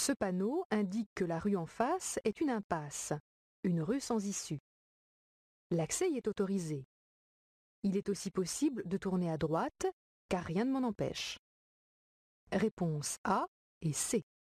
Ce panneau indique que la rue en face est une impasse, une rue sans issue. L'accès y est autorisé. Il est aussi possible de tourner à droite, car rien ne m'en empêche. Réponse A et C.